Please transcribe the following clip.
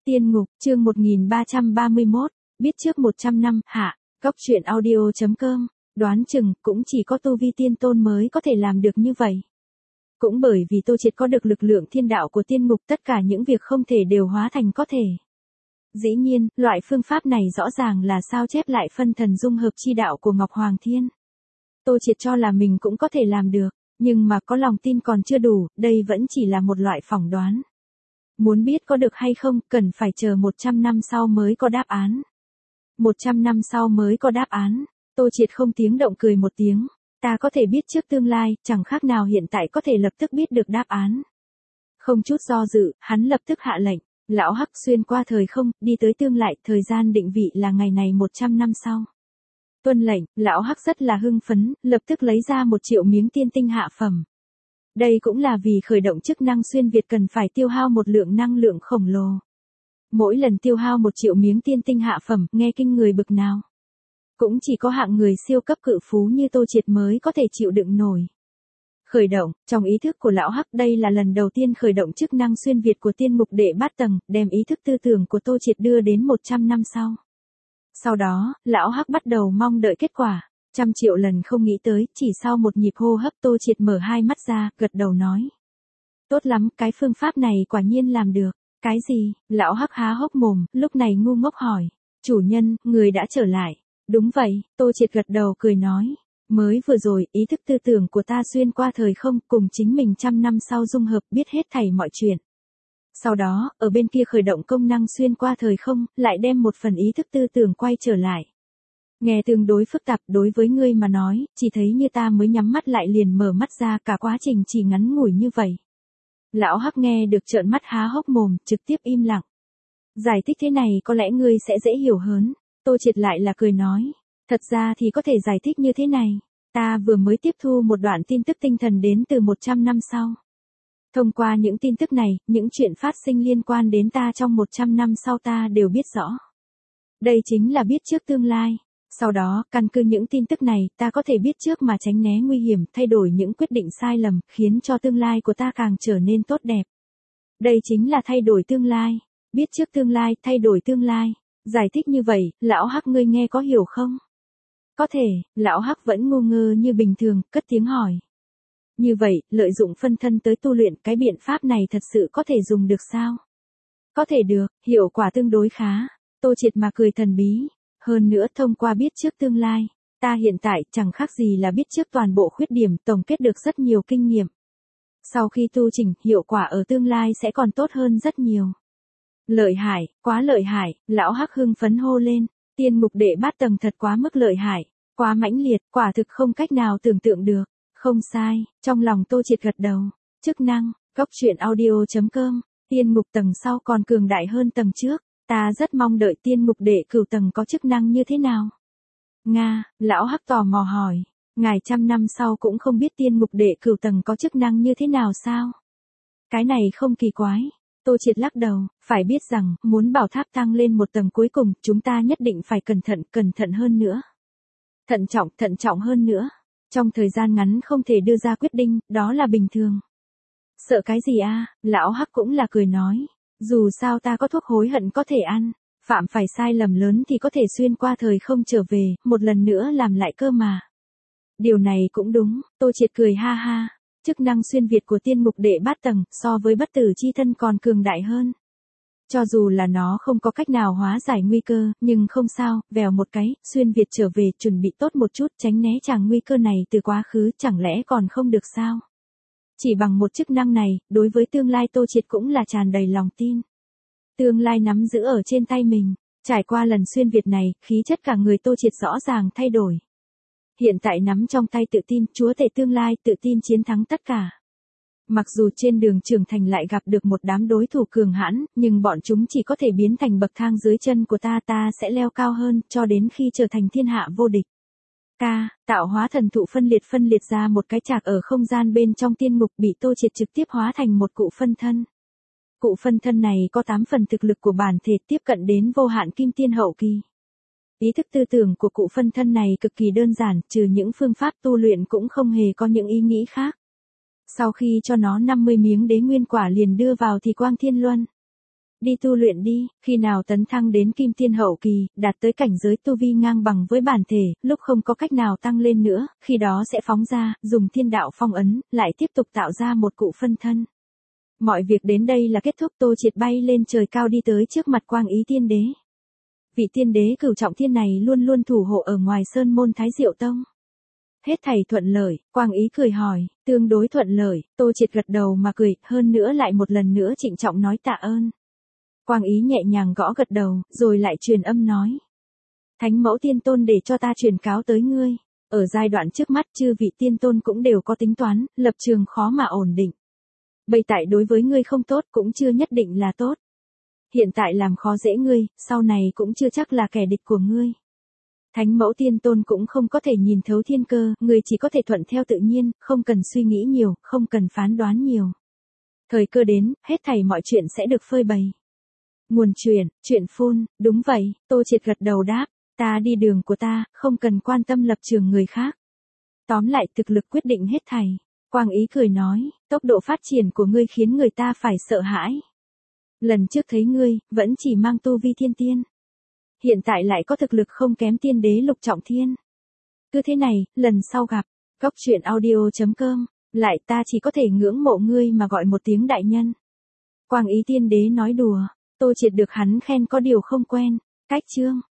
Tiên ngục, chương 1331, biết trước 100 năm, hạ, góc truyện audio.com, đoán chừng, cũng chỉ có tu vi tiên tôn mới có thể làm được như vậy. Cũng bởi vì Tô Triệt có được lực lượng thiên đạo của tiên ngục, tất cả những việc không thể đều hóa thành có thể. Dĩ nhiên, loại phương pháp này rõ ràng là sao chép lại phân thần dung hợp chi đạo của Ngọc Hoàng Thiên. Tô Triệt cho là mình cũng có thể làm được, nhưng mà có lòng tin còn chưa đủ, đây vẫn chỉ là một loại phỏng đoán. Muốn biết có được hay không, cần phải chờ 100 năm sau mới có đáp án. 100 năm sau mới có đáp án, Tô Triệt không tiếng động cười một tiếng. Ta có thể biết trước tương lai, chẳng khác nào hiện tại có thể lập tức biết được đáp án. Không chút do dự, hắn lập tức hạ lệnh. Lão Hắc xuyên qua thời không, đi tới tương lại, thời gian định vị là ngày này 100 năm sau. Tuân lệnh, Lão Hắc rất là hưng phấn, lập tức lấy ra 1 triệu miếng tiên tinh hạ phẩm. Đây cũng là vì khởi động chức năng xuyên Việt cần phải tiêu hao một lượng năng lượng khổng lồ. Mỗi lần tiêu hao 1 triệu miếng tiên tinh hạ phẩm, nghe kinh người bực nào. Cũng chỉ có hạng người siêu cấp cự phú như Tô Triệt mới có thể chịu đựng nổi. Khởi động, trong ý thức của Lão Hắc đây là lần đầu tiên khởi động chức năng xuyên Việt của tiên mục đệ bát tầng, đem ý thức tư tưởng của Tô Triệt đưa đến 100 năm sau. Sau đó, Lão Hắc bắt đầu mong đợi kết quả. 100 triệu lần không nghĩ tới, chỉ sau một nhịp hô hấp Tô Triệt mở hai mắt ra, gật đầu nói. Tốt lắm, cái phương pháp này quả nhiên làm được. Cái gì? Lão Hắc há hốc mồm, lúc này ngu ngốc hỏi. Chủ nhân, người đã trở lại. Đúng vậy, Tô Triệt gật đầu cười nói. Mới vừa rồi, ý thức tư tưởng của ta xuyên qua thời không, cùng chính mình 100 năm sau dung hợp biết hết thảy mọi chuyện. Sau đó, ở bên kia khởi động công năng xuyên qua thời không, lại đem một phần ý thức tư tưởng quay trở lại. Nghe tương đối phức tạp, đối với ngươi mà nói, chỉ thấy như ta mới nhắm mắt lại liền mở mắt ra, cả quá trình chỉ ngắn ngủi như vậy. Lão Hắc nghe được trợn mắt há hốc mồm, trực tiếp im lặng. Giải thích thế này có lẽ ngươi sẽ dễ hiểu hơn. Tô Triệt lại là cười nói. Thật ra thì có thể giải thích như thế này. Ta vừa mới tiếp thu một đoạn tin tức tinh thần đến từ 100 năm sau. Thông qua những tin tức này, những chuyện phát sinh liên quan đến ta trong 100 năm sau ta đều biết rõ. Đây chính là biết trước tương lai. Sau đó, căn cứ những tin tức này, ta có thể biết trước mà tránh né nguy hiểm, thay đổi những quyết định sai lầm, khiến cho tương lai của ta càng trở nên tốt đẹp. Đây chính là thay đổi tương lai. Biết trước tương lai, thay đổi tương lai. Giải thích như vậy, Lão Hắc ngươi nghe có hiểu không? Có thể, Lão Hắc vẫn ngu ngơ như bình thường, cất tiếng hỏi. Như vậy, lợi dụng phân thân tới tu luyện, cái biện pháp này thật sự có thể dùng được sao? Có thể được, hiệu quả tương đối khá. Tô Triệt mà cười thần bí. Hơn nữa thông qua biết trước tương lai, ta hiện tại chẳng khác gì là biết trước toàn bộ khuyết điểm, tổng kết được rất nhiều kinh nghiệm. Sau khi tu chỉnh, hiệu quả ở tương lai sẽ còn tốt hơn rất nhiều. Lợi hại, quá lợi hại, Lão Hắc hưng phấn hô lên. Tiên mục đệ bát tầng thật quá mức lợi hại, quá mãnh liệt, quả thực không cách nào tưởng tượng được. Không sai, trong lòng Tô Triệt gật đầu. Chức năng, góc truyện audio.com, tiên mục tầng sau còn cường đại hơn tầng trước. Ta rất mong đợi tiên mục đệ cửu tầng có chức năng như thế nào. Nga, Lão Hắc tò mò hỏi. Ngài 100 năm sau cũng không biết tiên mục đệ cửu tầng có chức năng như thế nào sao? Cái này không kỳ quái. Tô Triệt lắc đầu, phải biết rằng, muốn bảo tháp tăng lên một tầng cuối cùng, chúng ta nhất định phải cẩn thận hơn nữa. Thận trọng hơn nữa. Trong thời gian ngắn không thể đưa ra quyết định, đó là bình thường. Sợ cái gì a? Lão Hắc cũng là cười nói. Dù sao ta có thuốc hối hận có thể ăn, phạm phải sai lầm lớn thì có thể xuyên qua thời không trở về, một lần nữa làm lại cơ mà. Điều này cũng đúng, Tô Triệt cười ha ha. Chức năng xuyên Việt của tiên mục đệ bát tầng, so với bất tử chi thân còn cường đại hơn. Cho dù là nó không có cách nào hóa giải nguy cơ, nhưng không sao, vèo một cái, xuyên Việt trở về, chuẩn bị tốt một chút, tránh né chàng nguy cơ này từ quá khứ, chẳng lẽ còn không được sao? Chỉ bằng một chức năng này, đối với tương lai Tô Triệt cũng là tràn đầy lòng tin. Tương lai nắm giữ ở trên tay mình, trải qua lần xuyên Việt này, khí chất cả người Tô Triệt rõ ràng thay đổi. Hiện tại nắm trong tay tự tin, chúa tể tương lai, tự tin chiến thắng tất cả. Mặc dù trên đường trưởng thành lại gặp được một đám đối thủ cường hãn, nhưng bọn chúng chỉ có thể biến thành bậc thang dưới chân của ta sẽ leo cao hơn, cho đến khi trở thành thiên hạ vô địch. Tạo hóa thần thụ phân liệt ra một cái trạc ở không gian bên trong tiên ngục, bị Tô Triệt trực tiếp hóa thành một cụ phân thân. Cụ phân thân này có 8 phần thực lực của bản thể, tiếp cận đến vô hạn kim tiên hậu kỳ. Ý thức tư tưởng của cụ phân thân này cực kỳ đơn giản, trừ những phương pháp tu luyện cũng không hề có những ý nghĩ khác. Sau khi cho nó 50 miếng đế nguyên quả liền đưa vào thì quang thiên luân. đi tu luyện đi, khi nào tấn thăng đến kim tiên hậu kỳ, đạt tới cảnh giới tu vi ngang bằng với bản thể, lúc không có cách nào tăng lên nữa, khi đó sẽ phóng ra, dùng thiên đạo phong ấn, lại tiếp tục tạo ra một cụ phân thân. Mọi việc đến đây là kết thúc. Tô Triệt bay lên trời cao đi tới trước mặt Quang Ý Tiên Đế. Vị tiên đế cửu trọng thiên này luôn luôn thủ hộ ở ngoài sơn môn Thái Diệu Tông. Hết thảy thuận lợi, Quang Ý cười hỏi, tương đối thuận lợi, Tô Triệt gật đầu mà cười, hơn nữa lại một lần nữa trịnh trọng nói tạ ơn. Quang Ý nhẹ nhàng gõ gật đầu, rồi lại truyền âm nói. Thánh mẫu tiên tôn để cho ta truyền cáo tới ngươi. Ở giai đoạn trước mắt chư vị tiên tôn cũng đều có tính toán, lập trường khó mà ổn định. Bây tại đối với ngươi không tốt cũng chưa nhất định là tốt. Hiện tại làm khó dễ ngươi, sau này cũng chưa chắc là kẻ địch của ngươi. Thánh mẫu tiên tôn cũng không có thể nhìn thấu thiên cơ, ngươi chỉ có thể thuận theo tự nhiên, không cần suy nghĩ nhiều, không cần phán đoán nhiều. Thời cơ đến, hết thảy mọi chuyện sẽ được phơi bày. Nguồn chuyện phun, đúng vậy, Tô Triệt gật đầu đáp, ta đi đường của ta, không cần quan tâm lập trường người khác. Tóm lại thực lực quyết định hết thảy. Quang Ý cười nói, tốc độ phát triển của ngươi khiến người ta phải sợ hãi. Lần trước thấy ngươi, vẫn chỉ mang tu vi thiên tiên. Hiện tại lại có thực lực không kém tiên đế lục trọng thiên. Cứ thế này, lần sau gặp, Góc Chuyện Audio.com, lại ta chỉ có thể ngưỡng mộ ngươi mà gọi một tiếng đại nhân. Quang Ý Tiên Đế nói đùa, Tô Triệt được hắn khen có điều không quen, cách chương.